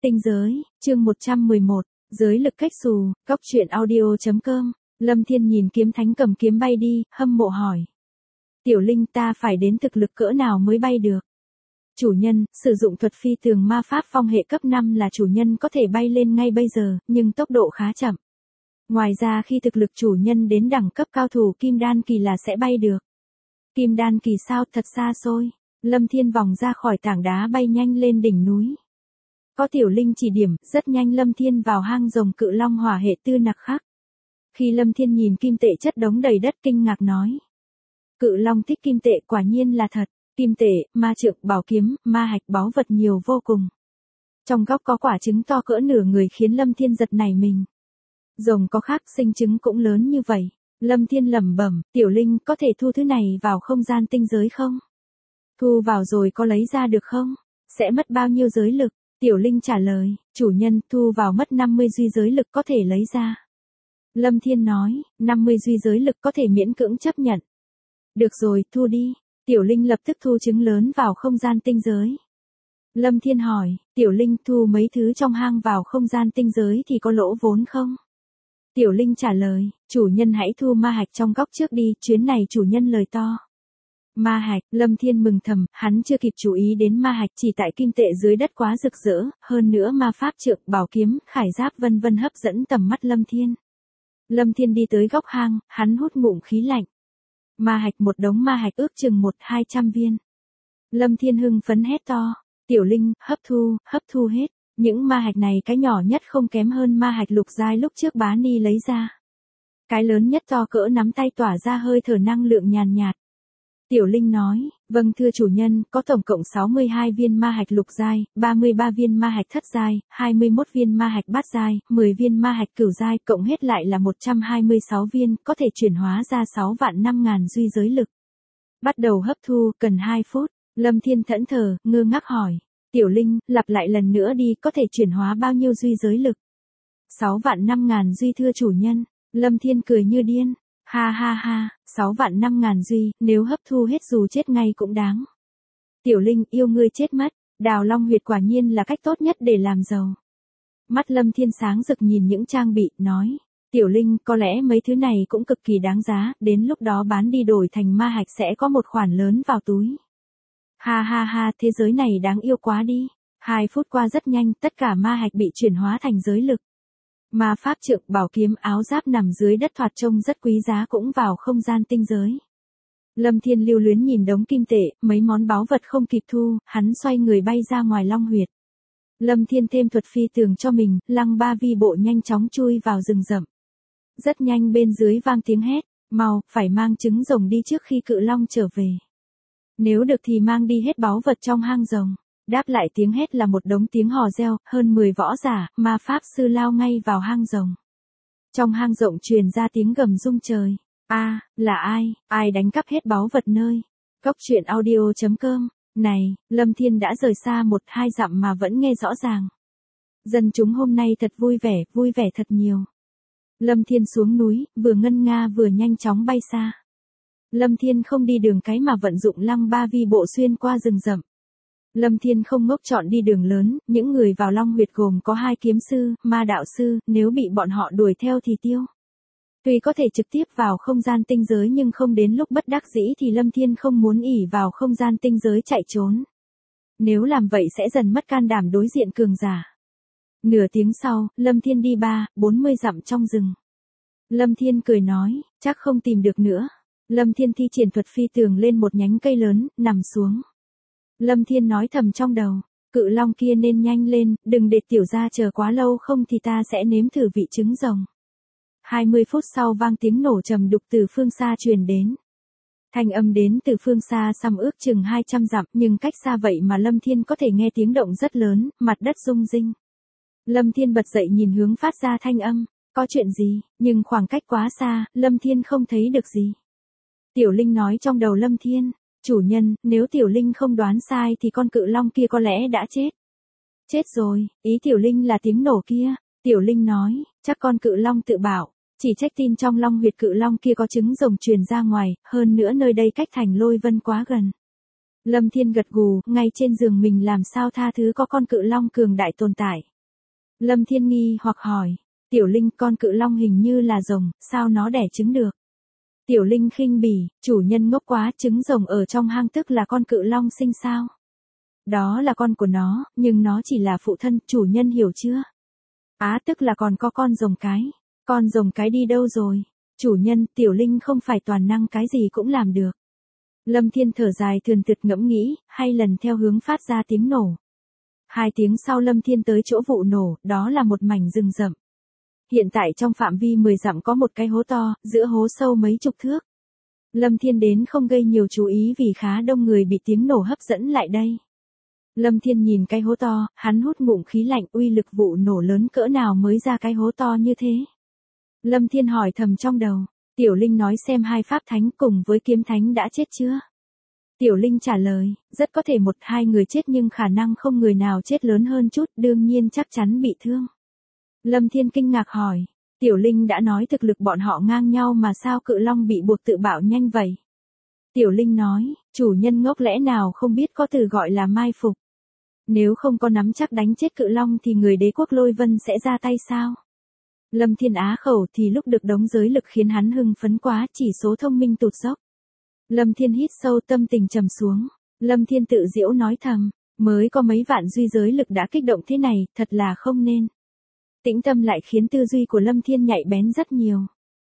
Tinh giới, chương 111, giới lực cách xù, góc truyện audio.com. Lâm Thiên nhìn kiếm thánh cầm kiếm bay đi, hâm mộ hỏi. Tiểu Linh, ta phải đến thực lực cỡ nào mới bay được? Chủ nhân, sử dụng thuật phi tường ma pháp phong hệ cấp 5 là chủ nhân có thể bay lên ngay bây giờ, nhưng tốc độ khá chậm. Ngoài ra khi thực lực chủ nhân đến đẳng cấp cao thủ kim đan kỳ là sẽ bay được. Kim đan kỳ sao, thật xa xôi. Lâm Thiên vòng ra khỏi tảng đá bay nhanh lên đỉnh núi. Có Tiểu Linh chỉ điểm, rất nhanh Lâm Thiên vào hang rồng cự long hỏa hệ tư nặc khắc. Khi Lâm Thiên nhìn kim tệ chất đống đầy đất kinh ngạc nói. Cự long thích kim tệ, quả nhiên là thật. Kim tệ, ma trượng, bảo kiếm, ma hạch, báu vật nhiều vô cùng. Trong góc có quả trứng to cỡ nửa người khiến Lâm Thiên giật nảy mình. Rồng có khác, sinh trứng cũng lớn như vậy. Lâm Thiên lẩm bẩm, Tiểu Linh, có thể thu thứ này vào không gian tinh giới không? Thu vào rồi có lấy ra được không? Sẽ mất bao nhiêu giới lực? Tiểu Linh trả lời, chủ nhân, thu vào mất 50 duy giới lực có thể lấy ra. Lâm Thiên nói, 50 duy giới lực có thể miễn cưỡng chấp nhận. Được rồi, thu đi. Tiểu Linh lập tức thu trứng lớn vào không gian tinh giới. Lâm Thiên hỏi, Tiểu Linh, thu mấy thứ trong hang vào không gian tinh giới thì có lỗ vốn không? Tiểu Linh trả lời, chủ nhân hãy thu ma hạch trong góc trước đi, chuyến này chủ nhân lời to. Ma hạch, Lâm Thiên mừng thầm, hắn chưa kịp chú ý đến ma hạch, chỉ tại kim tệ dưới đất quá rực rỡ, hơn nữa ma pháp trượng, bảo kiếm, khải giáp vân vân hấp dẫn tầm mắt Lâm Thiên. Lâm Thiên đi tới góc hang, hắn hút ngụm khí lạnh. Ma hạch, một đống ma hạch ước chừng 100-200 viên. Lâm Thiên hưng phấn hét to, Tiểu Linh, hấp thu hết. Những ma hạch này cái nhỏ nhất không kém hơn ma hạch lục giai lúc trước Bá Ni lấy ra. Cái lớn nhất to cỡ nắm tay tỏa ra hơi thở năng lượng nhàn nhạt. Tiểu Linh nói, vâng thưa chủ nhân, có tổng cộng 62 viên ma hạch lục giai, 33 viên ma hạch thất giai, 21 viên ma hạch bát giai, 10 viên ma hạch cửu giai, cộng hết lại là 126 viên, có thể chuyển hóa ra 6 vạn 5.000 duy giới lực. Bắt đầu hấp thu, cần 2 phút. Lâm Thiên thẫn thờ, ngơ ngác hỏi. Tiểu Linh, lặp lại lần nữa đi, có thể chuyển hóa bao nhiêu duy giới lực? 6 vạn 5.000 duy thưa chủ nhân. Lâm Thiên cười như điên. Ha ha ha, 6 vạn 5.000 duy, nếu hấp thu hết dù chết ngay cũng đáng. Tiểu Linh, yêu ngươi chết mất, đào long huyệt quả nhiên là cách tốt nhất để làm giàu. Mắt Lâm Thiên sáng rực nhìn những trang bị, nói. Tiểu Linh, có lẽ mấy thứ này cũng cực kỳ đáng giá, đến lúc đó bán đi đổi thành ma hạch sẽ có một khoản lớn vào túi. Ha ha ha, thế giới này đáng yêu quá đi. 2 phút qua rất nhanh, tất cả ma hạch bị chuyển hóa thành giới lực. Ma pháp trượng, bảo kiếm, áo giáp nằm dưới đất thoạt trông rất quý giá cũng vào không gian tinh giới. Lâm Thiên lưu luyến nhìn đống kim tệ, mấy món báu vật không kịp thu, hắn xoay người bay ra ngoài long huyệt. Lâm Thiên thêm thuật phi tường cho mình, lăng ba vi bộ nhanh chóng chui vào rừng rậm. Rất nhanh bên dưới vang tiếng hét, mau, phải mang trứng rồng đi trước khi cự long trở về. Nếu được thì mang đi hết báu vật trong hang rồng. Đáp lại tiếng hét là một đống tiếng hò reo, hơn 10 võ giả, ma pháp sư lao ngay vào hang rồng. Trong hang rộng truyền ra tiếng gầm rung trời. Là ai đánh cắp hết báu vật nơi? Góc truyện audio.com. Này, Lâm Thiên đã rời xa 1-2 dặm mà vẫn nghe rõ ràng. Dân chúng hôm nay thật vui vẻ thật nhiều. Lâm Thiên xuống núi, vừa ngân nga vừa nhanh chóng bay xa. Lâm Thiên không đi đường cái mà vận dụng lăng ba vi bộ xuyên qua rừng rậm. Lâm Thiên không ngốc chọn đi đường lớn, những người vào long huyệt gồm có 2 kiếm sư, ma đạo sư, nếu bị bọn họ đuổi theo thì tiêu. Tuy có thể trực tiếp vào không gian tinh giới nhưng không đến lúc bất đắc dĩ thì Lâm Thiên không muốn ỷ vào không gian tinh giới chạy trốn. Nếu làm vậy sẽ dần mất can đảm đối diện cường giả. Nửa tiếng sau, Lâm Thiên đi 30-40 dặm trong rừng. Lâm Thiên cười nói, chắc không tìm được nữa. Lâm Thiên thi triển thuật phi tường lên một nhánh cây lớn, nằm xuống. Lâm Thiên nói thầm trong đầu, cự long kia nên nhanh lên, đừng để tiểu gia chờ quá lâu không thì ta sẽ nếm thử vị trứng rồng. 20 phút sau vang tiếng nổ trầm đục từ phương xa truyền đến. Thanh âm đến từ phương xa xăm ước chừng 200 dặm nhưng cách xa vậy mà Lâm Thiên có thể nghe tiếng động rất lớn, mặt đất rung rinh. Lâm Thiên bật dậy nhìn hướng phát ra thanh âm, có chuyện gì, nhưng khoảng cách quá xa, Lâm Thiên không thấy được gì. Tiểu Linh nói trong đầu Lâm Thiên. Chủ nhân, nếu Tiểu Linh không đoán sai thì con cự long kia có lẽ đã chết. Chết rồi, ý Tiểu Linh là tiếng nổ kia. Tiểu Linh nói, chắc con cự long tự bảo, chỉ trách tin trong long huyệt cự long kia có trứng rồng truyền ra ngoài, hơn nữa nơi đây cách thành Lôi Vân quá gần. Lâm Thiên gật gù, ngay trên giường mình làm sao tha thứ có con cự long cường đại tồn tại. Lâm Thiên nghi hoặc hỏi. Tiểu Linh, con cự long hình như là rồng, sao nó đẻ trứng được? Tiểu Linh khinh bỉ, chủ nhân ngốc quá, trứng rồng ở trong hang tức là con cự long sinh sao? Đó là con của nó, nhưng nó chỉ là phụ thân, chủ nhân hiểu chưa? Á, tức là còn có con rồng cái. Con rồng cái đi đâu rồi? Chủ nhân, Tiểu Linh không phải toàn năng cái gì cũng làm được. Lâm Thiên thở dài thườn thượt ngẫm nghĩ, hay lần theo hướng phát ra tiếng nổ. 2 tiếng sau Lâm Thiên tới chỗ vụ nổ, đó là một mảnh rừng rậm. Hiện tại trong phạm vi 10 dặm có một cái hố to, giữa hố sâu mấy chục thước. Lâm Thiên đến không gây nhiều chú ý vì khá đông người bị tiếng nổ hấp dẫn lại đây. Lâm Thiên nhìn cái hố to, hắn hút ngụm khí lạnh, uy lực vụ nổ lớn cỡ nào mới ra cái hố to như thế. Lâm Thiên hỏi thầm trong đầu, Tiểu Linh nói xem 2 pháp thánh cùng với kiếm thánh đã chết chưa? Tiểu Linh trả lời, rất có thể 1-2 người chết nhưng khả năng không người nào chết lớn hơn chút, đương nhiên chắc chắn bị thương. Lâm Thiên kinh ngạc hỏi, Tiểu Linh đã nói thực lực bọn họ ngang nhau mà sao cự long bị buộc tự bạo nhanh vậy? Tiểu Linh nói, chủ nhân ngốc lẽ nào không biết có từ gọi là mai phục. Nếu không có nắm chắc đánh chết cự long thì người đế quốc Lôi Vân sẽ ra tay sao? Lâm Thiên á khẩu thì lúc được đống giới lực khiến hắn hưng phấn quá, chỉ số thông minh tụt dốc. Lâm Thiên hít sâu, tâm tình trầm xuống. Lâm Thiên tự giễu nói thầm, mới có mấy vạn duy giới lực đã kích động thế này, thật là không nên. Tĩnh tâm lại khiến tư duy của Lâm Thiên nhạy bén rất nhiều.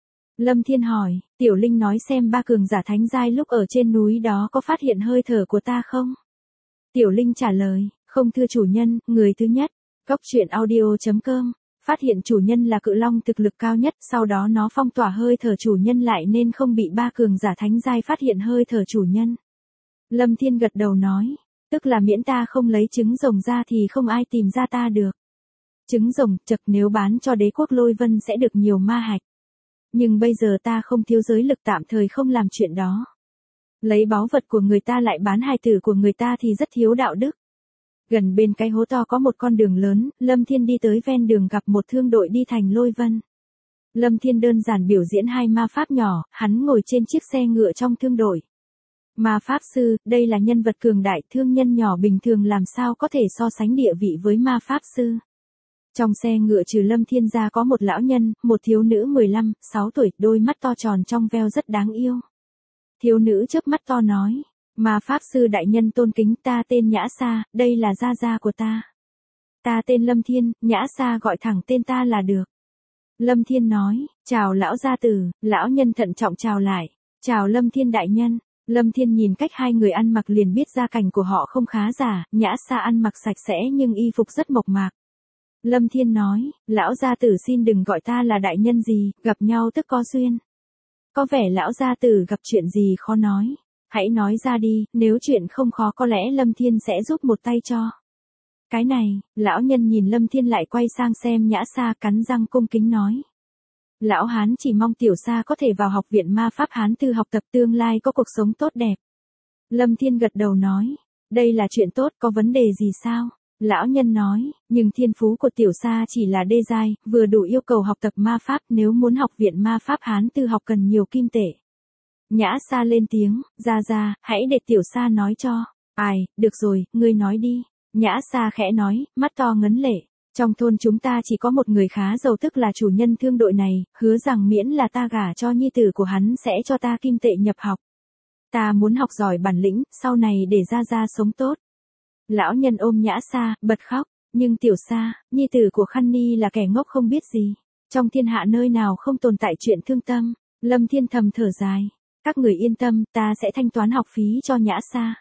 Lâm Thiên hỏi, Tiểu Linh nói xem 3 cường giả thánh giai lúc ở trên núi đó có phát hiện hơi thở của ta không? Tiểu Linh trả lời, không thưa chủ nhân, người thứ nhất. Cóc truyện audio.com phát hiện chủ nhân là cự long thực lực cao nhất, sau đó nó phong tỏa hơi thở chủ nhân lại nên không bị 3 cường giả thánh giai phát hiện hơi thở chủ nhân. Lâm Thiên gật đầu nói, tức là miễn ta không lấy trứng rồng ra thì không ai tìm ra ta được. Trứng rồng, chật nếu bán cho đế quốc Lôi Vân sẽ được nhiều ma hạch. Nhưng bây giờ ta không thiếu giới lực, tạm thời không làm chuyện đó. Lấy báu vật của người ta lại bán hài tử của người ta thì rất thiếu đạo đức. Gần bên cái hố to có một con đường lớn, Lâm Thiên đi tới ven đường gặp một thương đội đi thành Lôi Vân. Lâm Thiên đơn giản biểu diễn 2 ma pháp nhỏ, hắn ngồi trên chiếc xe ngựa trong thương đội. Ma pháp sư, đây là nhân vật cường đại, thương nhân nhỏ bình thường làm sao có thể so sánh địa vị với ma pháp sư. Trong xe ngựa trừ Lâm Thiên ra có một lão nhân, một thiếu nữ 15-6 tuổi, đôi mắt to tròn trong veo rất đáng yêu. Thiếu nữ chớp mắt to nói, ma pháp sư đại nhân tôn kính, ta tên Nhã Sa, đây là gia gia của ta. Ta tên Lâm Thiên, Nhã Sa gọi thẳng tên ta là được. Lâm Thiên nói, chào lão gia tử, lão nhân thận trọng chào lại, chào Lâm Thiên đại nhân. Lâm Thiên nhìn cách 2 người ăn mặc liền biết gia cảnh của họ không khá giả, Nhã Sa ăn mặc sạch sẽ nhưng y phục rất mộc mạc. Lâm Thiên nói, lão gia tử xin đừng gọi ta là đại nhân gì, gặp nhau tức có duyên. Có vẻ lão gia tử gặp chuyện gì khó nói. Hãy nói ra đi, nếu chuyện không khó có lẽ Lâm Thiên sẽ giúp một tay cho. Cái này, lão nhân nhìn Lâm Thiên lại quay sang xem Nhã Sa, cắn răng cung kính nói. Lão Hán chỉ mong tiểu Sa có thể vào học viện ma pháp Hán Tư học tập, tương lai có cuộc sống tốt đẹp. Lâm Thiên gật đầu nói, đây là chuyện tốt, có vấn đề gì sao? Lão nhân nói, nhưng thiên phú của tiểu Sa chỉ là đê giai, vừa đủ yêu cầu học tập ma pháp, nếu muốn học viện ma pháp Hán Tư học cần nhiều kim tệ. Nhã Sa lên tiếng, ra, hãy để tiểu Sa nói cho. Ai, được rồi, ngươi nói đi. Nhã Sa khẽ nói, mắt to ngấn lệ. Trong thôn chúng ta chỉ có một người khá giàu, tức là chủ nhân thương đội này, hứa rằng miễn là ta gả cho nhi tử của hắn sẽ cho ta kim tệ nhập học. Ta muốn học giỏi bản lĩnh, sau này để ra sống tốt. Lão nhân ôm Nhã Sa, bật khóc, nhưng tiểu Sa, nhi tử của Khăn Ni là kẻ ngốc không biết gì. Trong thiên hạ nơi nào không tồn tại chuyện thương tâm. Lâm Thiên thầm thở dài. Các người yên tâm, ta sẽ thanh toán học phí cho Nhã Sa.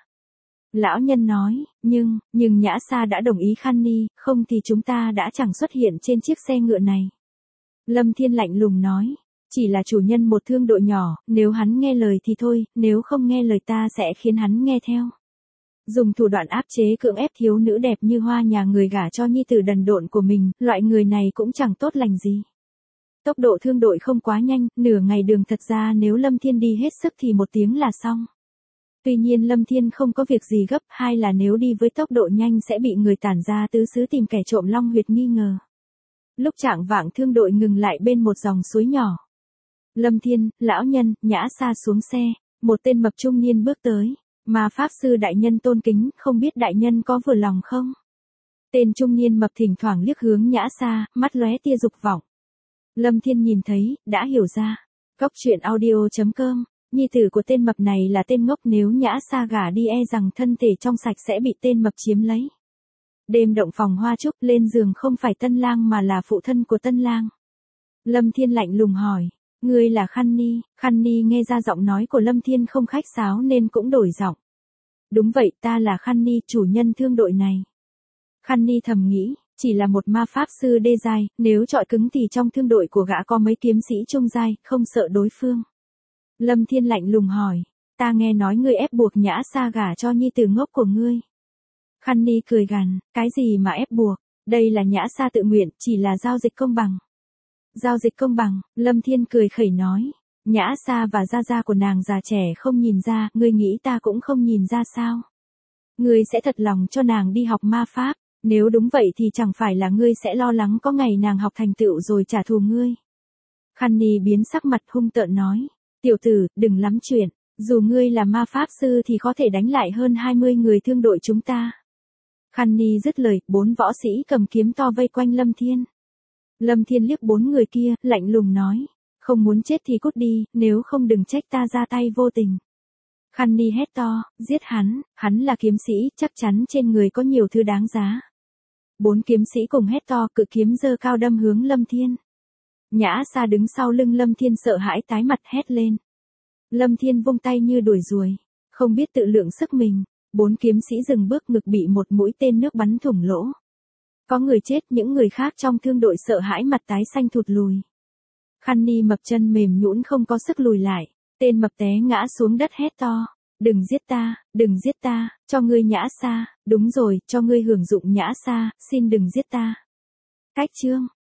Lão nhân nói, nhưng Nhã Sa đã đồng ý Khăn Ni, không thì chúng ta đã chẳng xuất hiện trên chiếc xe ngựa này. Lâm Thiên lạnh lùng nói, chỉ là chủ nhân một thương đội nhỏ, nếu hắn nghe lời thì thôi, nếu không nghe lời ta sẽ khiến hắn nghe theo. Dùng thủ đoạn áp chế cưỡng ép thiếu nữ đẹp như hoa nhà người gả cho nhi tử đần độn của mình, loại người này cũng chẳng tốt lành gì. Tốc độ thương đội không quá nhanh, nửa ngày đường thật ra nếu Lâm Thiên đi hết sức thì 1 tiếng là xong. Tuy nhiên Lâm Thiên không có việc gì gấp, hay là nếu đi với tốc độ nhanh sẽ bị người tản ra tứ xứ tìm kẻ trộm long huyệt nghi ngờ. Lúc chạng vạng thương đội ngừng lại bên một dòng suối nhỏ. Lâm Thiên, lão nhân, Nhã Sa xuống xe, một tên mập trung niên bước tới. Ma pháp sư đại nhân tôn kính, không biết đại nhân có vừa lòng không? Tên trung niên mập thỉnh thoảng liếc hướng Nhã Sa, mắt lóe tia dục vọng. Lâm Thiên nhìn thấy, đã hiểu ra. Cóc truyện audio.com, nhi tử của tên mập này là tên ngốc, nếu Nhã Sa gả đi e rằng thân thể trong sạch sẽ bị tên mập chiếm lấy. Đêm động phòng hoa trúc, lên giường không phải tân lang mà là phụ thân của tân lang. Lâm Thiên lạnh lùng hỏi, ngươi là Khăn Ni? Khăn Ni nghe ra giọng nói của Lâm Thiên không khách sáo nên cũng đổi giọng. Đúng vậy, ta là Khăn Ni, chủ nhân thương đội này. Khăn Ni thầm nghĩ, chỉ là một ma pháp sư đê giai, nếu chọi cứng thì trong thương đội của gã có mấy kiếm sĩ trung giai, không sợ đối phương. Lâm Thiên lạnh lùng hỏi, ta nghe nói ngươi ép buộc Nhã Sa gả cho nhi tử ngốc của ngươi. Khăn Ni cười gằn, cái gì mà ép buộc, đây là Nhã Sa tự nguyện, chỉ là giao dịch công bằng. Giao dịch công bằng, Lâm Thiên cười khẩy nói, Nhã Sa và gia gia của nàng già trẻ không nhìn ra, ngươi nghĩ ta cũng không nhìn ra sao? Ngươi sẽ thật lòng cho nàng đi học ma pháp, nếu đúng vậy thì chẳng phải là ngươi sẽ lo lắng có ngày nàng học thành tựu rồi trả thù ngươi. Khăn Ni biến sắc mặt hung tợn nói, tiểu tử, đừng lắm chuyện, dù ngươi là ma pháp sư thì có thể đánh lại hơn 20 người thương đội chúng ta. Khăn Ni dứt lời, 4 võ sĩ cầm kiếm to vây quanh Lâm Thiên. Lâm Thiên liếc 4 người kia, lạnh lùng nói, không muốn chết thì cút đi, nếu không đừng trách ta ra tay vô tình. Khăn Ni hét to, giết hắn là kiếm sĩ, chắc chắn trên người có nhiều thứ đáng giá. 4 kiếm sĩ cùng hét to, cự kiếm giơ cao đâm hướng Lâm Thiên. Nhã Sa đứng sau lưng Lâm Thiên sợ hãi tái mặt hét lên. Lâm Thiên vung tay như đuổi ruồi, không biết tự lượng sức mình, 4 kiếm sĩ dừng bước, ngực bị một mũi tên nước bắn thủng lỗ. Có người chết, những người khác trong thương đội sợ hãi mặt tái xanh thụt lùi. Khăn Ni mập chân mềm nhũn không có sức lùi lại, tên mập té ngã xuống đất hét to, đừng giết ta, cho ngươi Nhã Sa, đúng rồi, cho ngươi hưởng dụng Nhã Sa, xin đừng giết ta. Cách chương